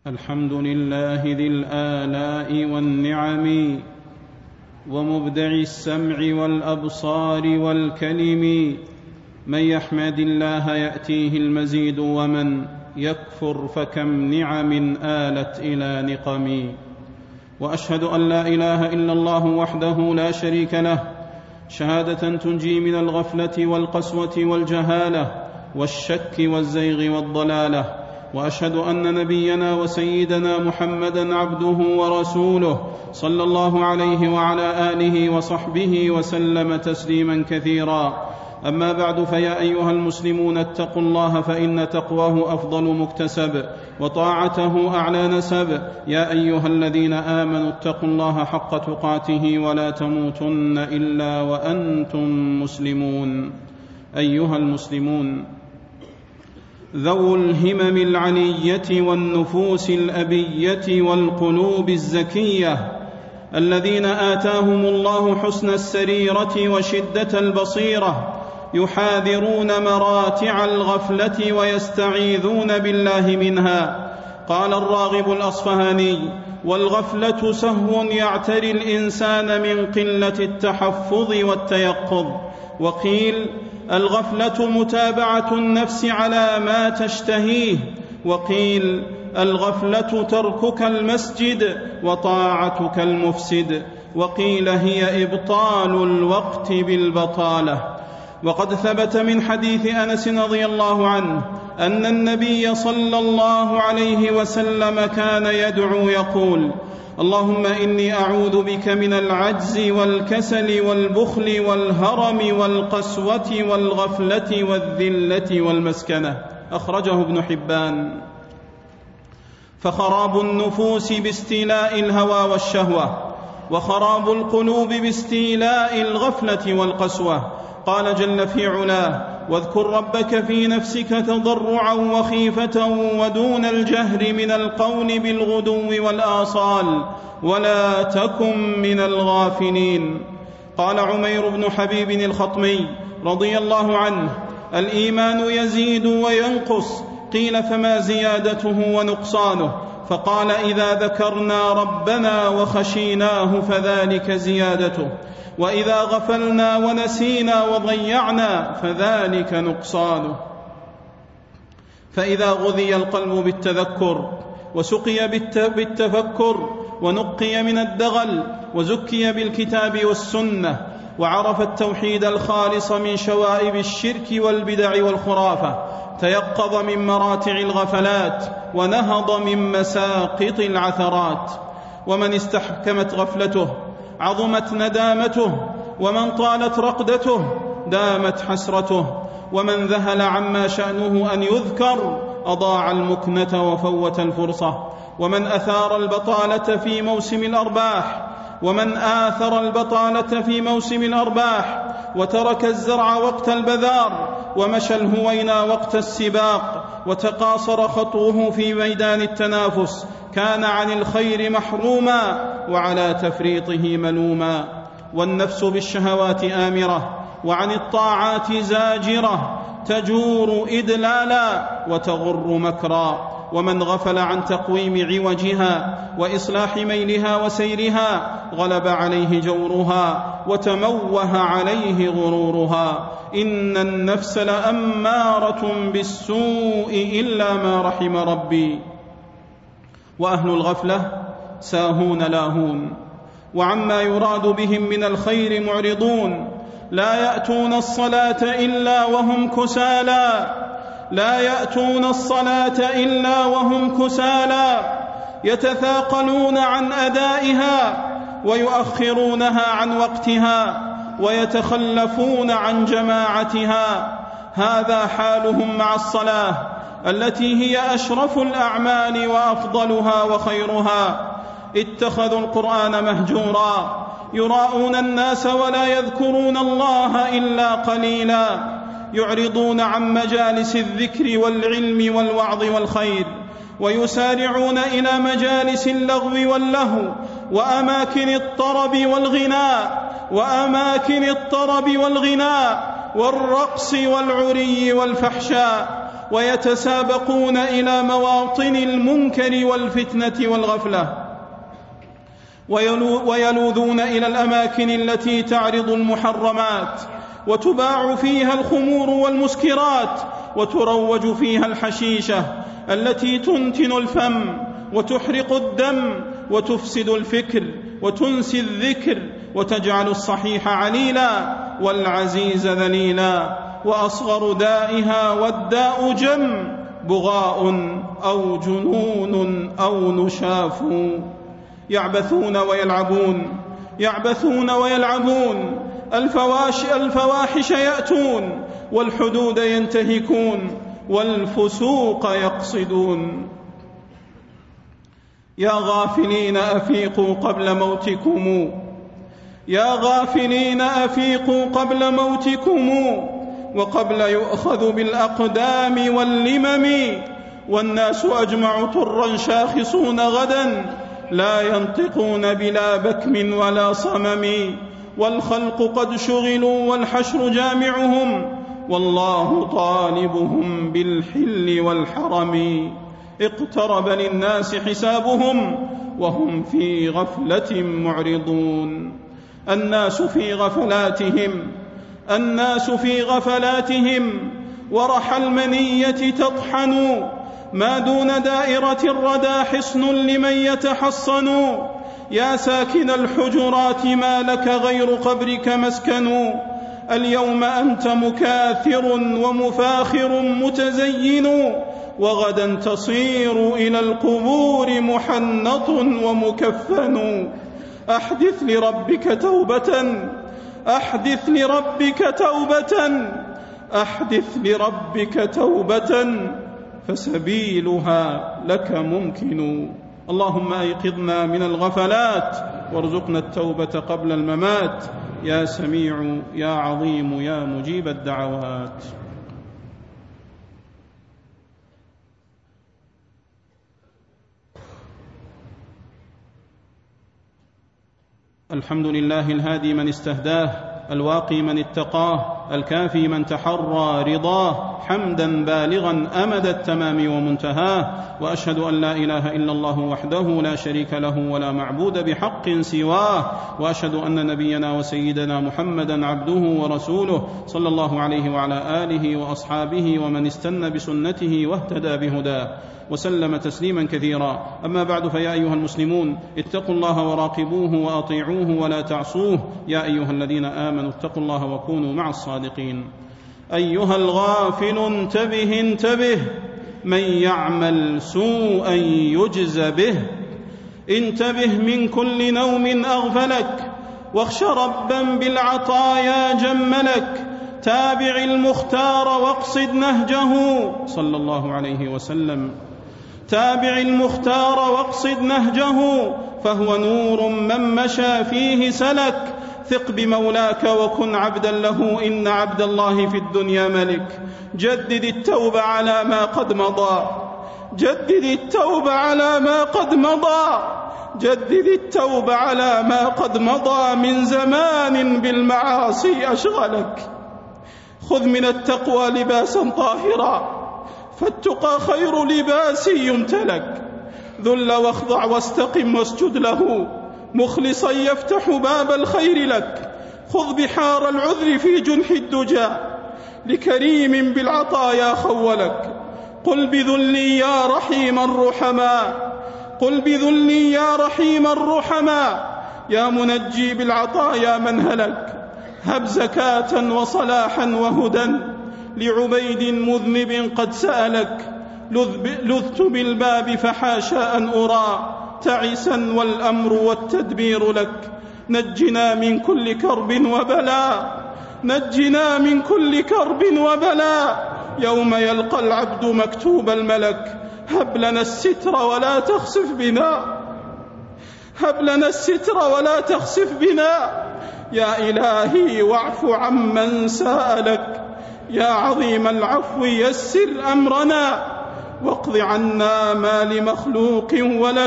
الحمد لله ذي الآلاء والنعم ومبدع السمع والأبصار والكلم. من يحمد الله يأتيه المزيد ومن يكفر فكم نعم آلت إلى نقم. وأشهد أن لا إله إلا الله وحده لا شريك له شهادة تنجي من الغفلة والقسوة والجهالة والشك والزيغ والضلالة. وأشهد أن نبينا وسيدنا محمدًا عبده ورسوله صلى الله عليه وعلى آله وصحبه وسلم تسليمًا كثيرا. أما بعد، فيا أيها المسلمون اتقوا الله، فإن تقواه أفضل مكتسب وطاعته أعلى نسب. يا أيها الذين آمنوا اتقوا الله حق تقاته ولا تموتن إلا وأنتم مسلمون. أيها المسلمون، ذو الهمم العلية والنفوس الأبية والقلوب الزكية الذين آتاهم الله حسن السريرة وشدة البصيرة يحاذرون مراتع الغفلة ويستعيذون بالله منها. قال الراغب الأصفهاني: والغفلة سهو يعتري الإنسان من قلة التحفظ والتيقظ. وقيل: الغفلة متابعة النفس على ما تشتهيه. وقيل: الغفلة تركك المسجد وطاعتك المفسد. وقيل: هي إبطال الوقت بالبطالة. وقد ثبت من حديث أنس رضي الله عنه أن النبي صلى الله عليه وسلم كان يدعو يقول: اللهم إني أعوذ بك من العجز والكسل والبخل والهرم والقسوة والغفلة والذلة والمسكنة. أخرجه ابن حبان. فخراب النفوس باستيلاء الهوى والشهوة، وخراب القلوب باستيلاء الغفلة والقسوة. قال جل في علاه: واذكر ربك في نفسك تضرعا وخيفة ودون الجهر من القول بالغدو والآصال ولا تكن من الغافلين. قال عمير بن حبيب الخطمي رضي الله عنه: الإيمان يزيد وينقص. قيل: فما زيادته ونقصانه؟ فقال: إذا ذكرنا ربنا وخشيناه فذلك زيادته، وإذا غفلنا ونسينا وضيعنا فذلك نقصانه. فإذا غذي القلب بالتذكر وسقي بالتفكر ونقي من الدغل وزكي بالكتاب والسنة وعرف التوحيد الخالص من شوائب الشرك والبدع والخرافة، تيقظ من مراتع الغفلات ونهض من مساقط العثرات. ومن استحكمت غفلته عظمت ندامته، ومن طالت رقدته دامت حسرته، ومن ذهل عما شأنه أن يذكر أضاع المكنة وفوت الفرصة. ومن آثر البطالة في موسم الأرباح وترك الزرع وقت البذار ومشى الهوينا وقت السباق وتقاصر خطوه في ميدان التنافس كان عن الخير محروما وعلى تفريطه ملوما. والنفس بالشهوات آمرة وعن الطاعات زاجرة، تجور إدلالا وتغر مكرا. ومن غفل عن تقويم عوجها وإصلاح ميلها وسيرها غلب عليه جورها وتموه عليه غرورها. إن النفس لأمارة بالسوء إلا ما رحم ربي. وأهل الغفلة ساهون لاهون، وعما يراد بهم من الخير معرضون. لا يأتون الصلاة إلا وهم كسالى يتثاقلون عن أدائها ويؤخرونها عن وقتها ويتخلفون عن جماعتها. هذا حالهم مع الصلاة التي هي أشرف الأعمال وأفضلها وخيرها. اتخذوا القرآن مهجورا، يراءون الناس ولا يذكرون الله إلا قليلا، يعرضون عن مجالس الذكر والعلم والوعظ والخير، ويسارعون إلى مجالس اللغو واللهو وأماكن الطرب والغناء والرقص والعري والفحشاء. ويتسابقون إلى مواطن المنكر والفتنة والغفلة، ويلوذون إلى الأماكن التي تعرض المحرمات وتباع فيها الخمور والمسكرات، وتروج فيها الحشيشة التي تنتن الفم وتحرق الدم وتفسد الفكر وتنسي الذكر وتجعل الصحيح عليلا والعزيز ذليلا، وأصغر دائها والداء جم بغاء أو جنون أو نشاف. يعبثون ويلعبون، الفواحش يأتون، والحدود ينتهكون، والفسوق يقصدون. يا غافلين أفيقوا قبل موتكم، يا غافلين أفيقوا قبل موتكم، وقبل يؤخذ بالأقدام واللمم. والناس أجمع طرا شاخصون غدا، لا ينطقون بلا بكم ولا صمم. والخلق قد شغلوا والحشر جامعهم، والله طالبهم بالحل والحرم. اقترب للناس حسابهم وهم في غفلة معرضون. الناس في غفلاتهم ورح المنية تطحن، ما دون دائرة الردى حصن لمن يتحصن. يا ساكن الحجرات ما لك غير قبرك مسكن، اليوم أنت مكاثر ومفاخر متزين، وغدا تصير إلى القبور محنط ومكفن. أحدث لربك توبة، أحدث لربك توبة، أحدث لربك توبة، فسبيلها لك ممكن. اللهم أيقظنا من الغفلات وارزقنا التوبة قبل الممات، يا سميع يا عظيم يا مجيب الدعوات. الحمد لله الهادي من استهداه، الواقي من اتقاه، الكافي من تحرى رضاه، حمدا بالغا أمد التمام ومنتهاه. وأشهد أن لا إله إلا الله وحده لا شريك له ولا معبود بحق سواه، وأشهد أن نبينا وسيدنا محمدا عبده ورسوله صلى الله عليه وعلى آله وأصحابه ومن استنى بسنته واهتدى بهداه وسلم تسليما كثيرا. أما بعد، فيا أيها المسلمون اتقوا الله وراقبوه وأطيعوه ولا تعصوه. يا أيها الذين آمنوا اتقوا الله وكونوا مع الصادقين. أيها الغافل انتبه انتبه، من يعمل سوءا يجز به. انتبه من كل نوم أغفلك، واخش ربا بالعطايا جملك. تابع المختار واقصد نهجه صلى الله عليه وسلم. تابع المختار واقصد نهجه، فهو نور من مشى فيه سلك. ثق بمولاك وكن عبدا له، إن عبد الله في الدنيا ملك. جدد التوبة على ما قد مضى، جدد التوبة على ما قد مضى، جدد التوبة على ما قد مضى من زمان بالمعاصي أشغلك. خذ من التقوى لباسا طاهرا، فالتقى خير لباس يمتلك. ذل واخضع واستقم واسجد له، مخلصا يفتح باب الخير لك. خذ بحار العذر في جنح الدجى، لكريم بالعطايا خولك. قل بذلي يا رحيم الرحماء، قل بذلي يا رحيم الرحماء، يا منجي بالعطايا من هلك. هب زكاة وصلاحا وهدى لعبيد مذنب قد سألك. لذت بالباب فحاشا أن أرى تعسا والأمر والتدبير لك. نجنا من كل كرب وبلاء، نجنا من كل كرب وبلاء، يوم يلقى العبد مكتوب الملك. هب لنا الستر ولا تخسف بنا، هب لنا الستر ولا تخسف بنا، يا إلهي واعف عمن سألك. يا عظيم العفو يسر أمرنا، واقض عنا ما لمخلوق ولك.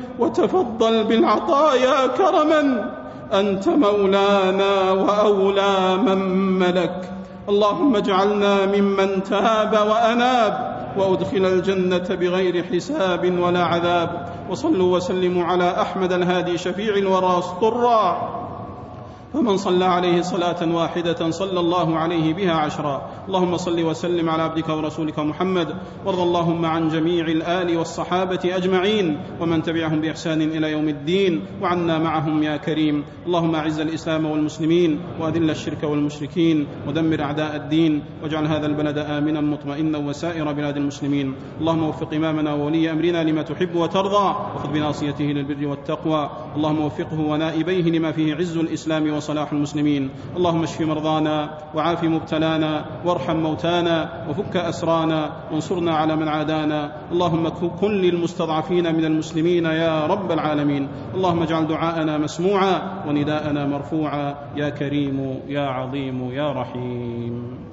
وتفضل بالعطايا كرما، أنت مولانا وأولى من ملك. اللهم اجعلنا ممن تاب وأناب وأدخل الجنة بغير حساب ولا عذاب. وصلوا وسلموا على أحمد الهادي شفيع الورى طرا، فمن صلى عليه صلاة واحدة صلى الله عليه بها 10. اللهم صل وسلم على عبدك ورسولك محمد، وارض اللهم عن جميع الآل والصحابة أجمعين ومن تبعهم بإحسان إلى يوم الدين، وعنا معهم يا كريم. اللهم أعز الإسلام والمسلمين، وأذل الشرك والمشركين، ودمر أعداء الدين، واجعل هذا البلد آمنا مطمئنا وسائر بلاد المسلمين. اللهم وفق إمامنا وولي أمرنا لما تحب وترضى، وخذ بناصيته للبر والتقوى. اللهم وفقه ونائبيه لما فيه عز الإسلام وصلاح المسلمين. اللهم اشف مرضانا، وعاف مبتلانا، وارحم موتانا، وفك أسرانا، وانصرنا على من عادانا. اللهم كن للمستضعفين من المسلمين يا رب العالمين. اللهم اجعل دعاءنا مسموعا ونداءنا مرفوعا يا كريم يا عظيم يا رحيم.